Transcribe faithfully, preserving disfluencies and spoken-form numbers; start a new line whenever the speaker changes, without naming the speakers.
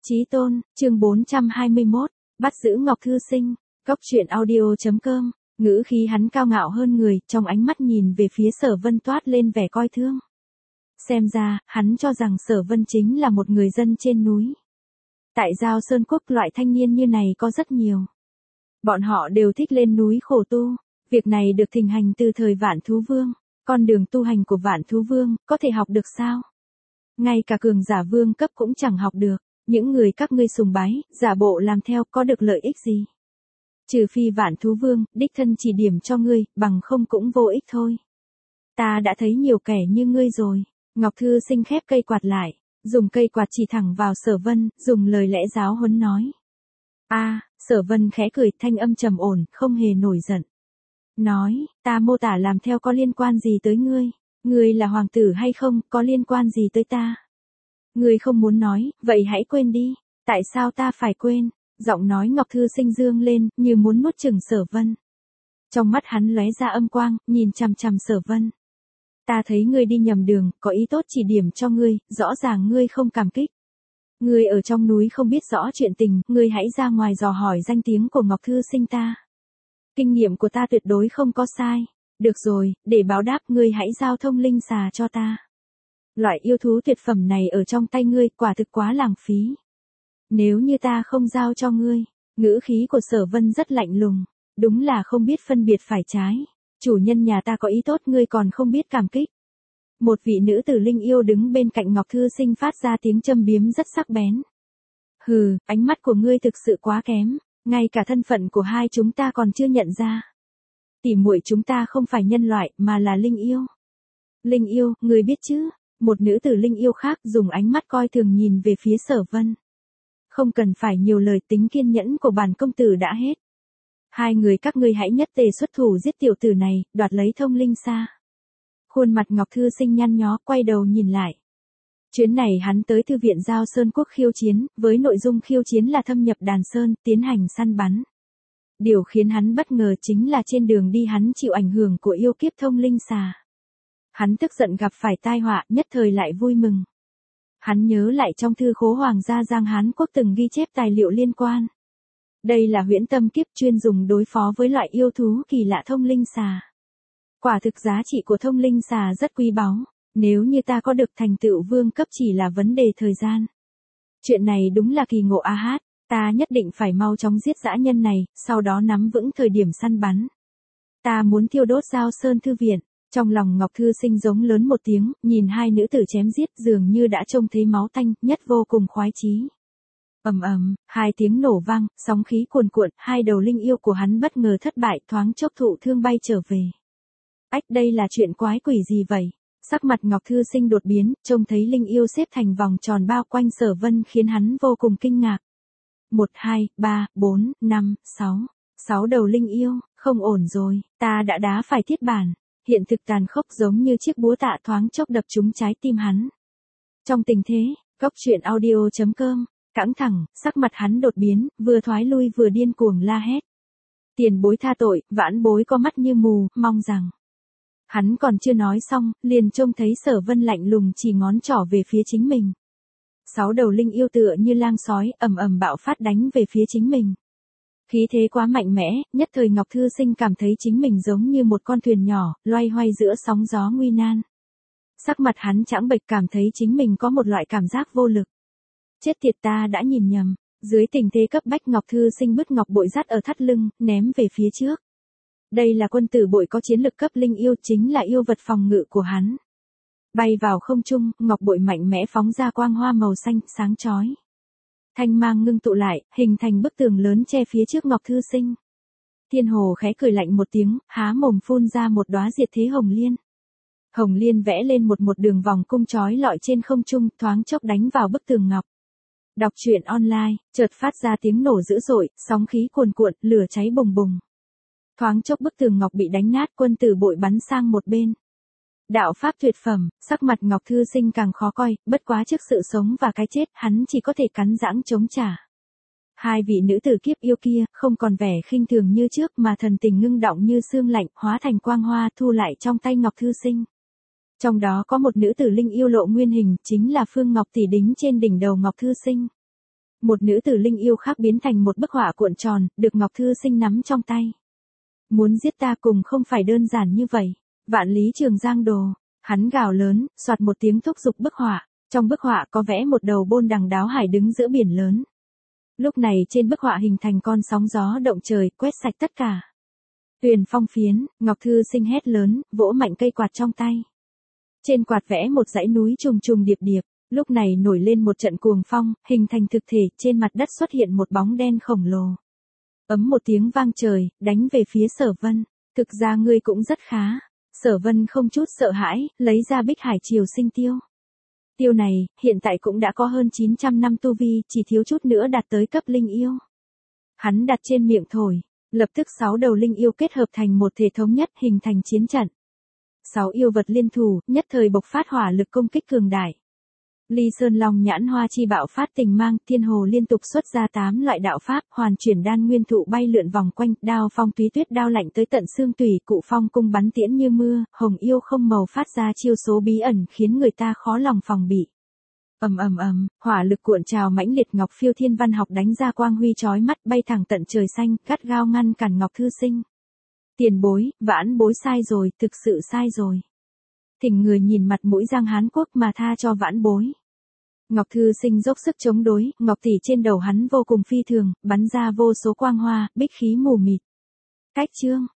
Chí tôn, chương bốn trăm hai mươi mốt, bắt giữ Ngọc Thư Sinh, cốc truyện audio.com, ngữ khí hắn cao ngạo hơn người, trong ánh mắt nhìn về phía Sở Vân toát lên vẻ coi thương. Xem ra, hắn cho rằng Sở Vân chính là một người dân trên núi. Tại Giao Sơn Quốc loại thanh niên như này có rất nhiều. Bọn họ đều thích lên núi khổ tu, việc này được thịnh hành từ thời Vạn Thú Vương, con đường tu hành của Vạn Thú Vương, có thể học được sao? Ngay cả cường giả vương cấp cũng chẳng học được. Những người các ngươi sùng bái, giả bộ làm theo có được lợi ích gì? Trừ phi Vạn Thú Vương, đích thân chỉ điểm cho ngươi, bằng không cũng vô ích thôi. Ta đã thấy nhiều kẻ như ngươi rồi. Ngọc Thư Sinh khép cây quạt lại, dùng cây quạt chỉ thẳng vào Sở Vân, dùng lời lẽ giáo huấn nói. A, à, Sở Vân khẽ cười, thanh âm trầm ổn, không hề nổi giận. Nói, ta mô tả làm theo có liên quan gì tới ngươi? Ngươi là hoàng tử hay không, có liên quan gì tới ta? Ngươi không muốn nói, vậy hãy quên đi. Tại sao ta phải quên? Giọng nói Ngọc Thư Sinh dương lên, như muốn nuốt chửng Sở Vân. Trong mắt hắn lóe ra âm quang, nhìn chằm chằm Sở Vân. Ta thấy ngươi đi nhầm đường, có ý tốt chỉ điểm cho ngươi, rõ ràng ngươi không cảm kích. Ngươi ở trong núi không biết rõ chuyện tình, ngươi hãy ra ngoài dò hỏi danh tiếng của Ngọc Thư Sinh ta. Kinh nghiệm của ta tuyệt đối không có sai. Được rồi, để báo đáp ngươi hãy giao thông linh xà cho ta. Loại yêu thú tuyệt phẩm này ở trong tay ngươi quả thực quá lãng phí. Nếu như ta không giao cho ngươi, ngữ khí của Sở Vân rất lạnh lùng, đúng là không biết phân biệt phải trái. Chủ nhân nhà ta có ý tốt ngươi còn không biết cảm kích. Một vị nữ tử linh yêu đứng bên cạnh Ngọc Thư Sinh phát ra tiếng châm biếm rất sắc bén. Hừ, ánh mắt của ngươi thực sự quá kém, ngay cả thân phận của hai chúng ta còn chưa nhận ra. Tỉ muội chúng ta không phải nhân loại mà là linh yêu. Linh yêu, ngươi biết chứ? Một nữ tử linh yêu khác dùng ánh mắt coi thường nhìn về phía Sở Vân. Không cần phải nhiều lời, tính kiên nhẫn của bản công tử đã hết. Hai người các ngươi hãy nhất tề xuất thủ giết tiểu tử này, đoạt lấy thông linh xa. Khuôn mặt Ngọc Thư Sinh nhăn nhó, quay đầu nhìn lại. Chuyến này hắn tới thư viện Giao Sơn Quốc khiêu chiến, với nội dung khiêu chiến là thâm nhập đàn sơn, tiến hành săn bắn. Điều khiến hắn bất ngờ chính là trên đường đi hắn chịu ảnh hưởng của yêu kiếp thông linh xà. Hắn tức giận gặp phải tai họa, nhất thời lại vui mừng. Hắn nhớ lại trong thư khố Hoàng gia Giang Hán Quốc từng ghi chép tài liệu liên quan. Đây là huyễn tâm kiếp chuyên dùng đối phó với loại yêu thú kỳ lạ thông linh xà. Quả thực giá trị của thông linh xà rất quý báu, nếu như ta có được thành tựu vương cấp chỉ là vấn đề thời gian. Chuyện này đúng là kỳ ngộ a hát, ta nhất định phải mau chóng giết dã nhân này, sau đó nắm vững thời điểm săn bắn. Ta muốn thiêu đốt Giao Sơn Thư Viện. Trong lòng Ngọc Thư Sinh giống lớn một tiếng, nhìn hai nữ tử chém giết dường như đã trông thấy máu tanh, nhất vô cùng khoái chí. Ầm ầm, hai tiếng nổ vang, sóng khí cuồn cuộn, hai đầu linh yêu của hắn bất ngờ thất bại, thoáng chốc thụ thương bay trở về. Ách, đây là chuyện quái quỷ gì vậy? Sắc mặt Ngọc Thư Sinh đột biến, trông thấy linh yêu xếp thành vòng tròn bao quanh Sở Vân khiến hắn vô cùng kinh ngạc. Một, hai, ba, bốn, năm, sáu, sáu đầu linh yêu, không ổn rồi, ta đã đá phải thiết bản. Hiện thực tàn khốc giống như chiếc búa tạ thoáng chốc đập trúng trái tim hắn. Trong tình thế, cốc truyện audio.com, căng thẳng, sắc mặt hắn đột biến, vừa thoái lui vừa điên cuồng la hét. Tiền bối tha tội, vãn bối có mắt như mù, mong rằng. Hắn còn chưa nói xong, liền trông thấy Sở Vân lạnh lùng chỉ ngón trỏ về phía chính mình. Sáu đầu linh yêu tựa như lang sói, ầm ầm bạo phát đánh về phía chính mình. Khí thế quá mạnh mẽ, nhất thời Ngọc Thư Sinh cảm thấy chính mình giống như một con thuyền nhỏ, loay hoay giữa sóng gió nguy nan. Sắc mặt hắn trắng bệch, cảm thấy chính mình có một loại cảm giác vô lực. Chết tiệt, ta đã nhìn nhầm. Dưới tình thế cấp bách Ngọc Thư Sinh bứt ngọc bội dắt ở thắt lưng, ném về phía trước. Đây là quân tử bội có chiến lực cấp linh yêu, chính là yêu vật phòng ngự của hắn. Bay vào không trung, ngọc bội mạnh mẽ phóng ra quang hoa màu xanh, sáng chói. Thanh mang ngưng tụ lại, hình thành bức tường lớn che phía trước Ngọc Thư Sinh. Thiên Hồ khẽ cười lạnh một tiếng, há mồm phun ra một đóa diệt thế hồng liên. Hồng liên vẽ lên một một đường vòng cung chói lọi trên không trung, thoáng chốc đánh vào bức tường ngọc. Đọc truyện online, chợt phát ra tiếng nổ dữ dội, sóng khí cuồn cuộn, lửa cháy bùng bùng. Thoáng chốc bức tường ngọc bị đánh nát, quân tử bội bắn sang một bên. Đạo pháp tuyệt phẩm, sắc mặt Ngọc Thư Sinh càng khó coi, bất quá trước sự sống và cái chết, hắn chỉ có thể cắn rãng chống trả. Hai vị nữ tử kiếp yêu kia, không còn vẻ khinh thường như trước mà thần tình ngưng động như sương lạnh, hóa thành quang hoa thu lại trong tay Ngọc Thư Sinh. Trong đó có một nữ tử linh yêu lộ nguyên hình, chính là Phương Ngọc tỷ đính trên đỉnh đầu Ngọc Thư Sinh. Một nữ tử linh yêu khác biến thành một bức họa cuộn tròn, được Ngọc Thư Sinh nắm trong tay. Muốn giết ta cùng không phải đơn giản như vậy. Vạn lý trường giang đồ. Hắn gào lớn, soạt một tiếng thúc giục bức họa. Trong bức họa có vẽ một đầu bôn đằng đáo hải đứng giữa biển lớn. Lúc này trên bức họa hình thành con sóng gió động trời, quét sạch tất cả. Tuyền phong phiến, Ngọc Thư Sinh hét lớn, vỗ mạnh cây quạt trong tay. Trên quạt vẽ một dãy núi trùng trùng điệp điệp, lúc này nổi lên một trận cuồng phong, hình thành thực thể, trên mặt đất xuất hiện một bóng đen khổng lồ. Ấm một tiếng vang trời, đánh về phía Sở Vân, thực ra ngươi cũng rất khá. Sở Vân không chút sợ hãi, lấy ra Bích Hải Triều Sinh Tiêu. Tiêu này, hiện tại cũng đã có hơn chín trăm năm tu vi, chỉ thiếu chút nữa đạt tới cấp linh yêu. Hắn đặt trên miệng thổi, lập tức sáu đầu linh yêu kết hợp thành một thể thống nhất, hình thành chiến trận. Sáu yêu vật liên thủ, nhất thời bộc phát hỏa lực công kích cường đại. Ly Sơn Long Nhãn Hoa Chi bạo phát tình mang, Thiên Hồ liên tục xuất ra tám loại đạo pháp, hoàn chuyển đan nguyên thụ bay lượn vòng quanh, đao phong túy tuyết đao lạnh tới tận xương tủy, cụ phong cung bắn tiễn như mưa, hồng yêu không màu phát ra chiêu số bí ẩn khiến người ta khó lòng phòng bị. Ầm ầm ầm, hỏa lực cuộn trào mãnh liệt, Ngọc Phiêu Thiên Văn học đánh ra quang huy chói mắt, bay thẳng tận trời xanh, gắt gao ngăn cản Ngọc Thư Sinh. Tiền bối, vãn bối sai rồi, thực sự sai rồi. Thỉnh người nhìn mặt mũi Giang Hán Quốc mà tha cho vãn bối. Ngọc Thư Sinh dốc sức chống đối, ngọc tỷ trên đầu hắn vô cùng phi thường, bắn ra vô số quang hoa, bích khí mù mịt. Cách chương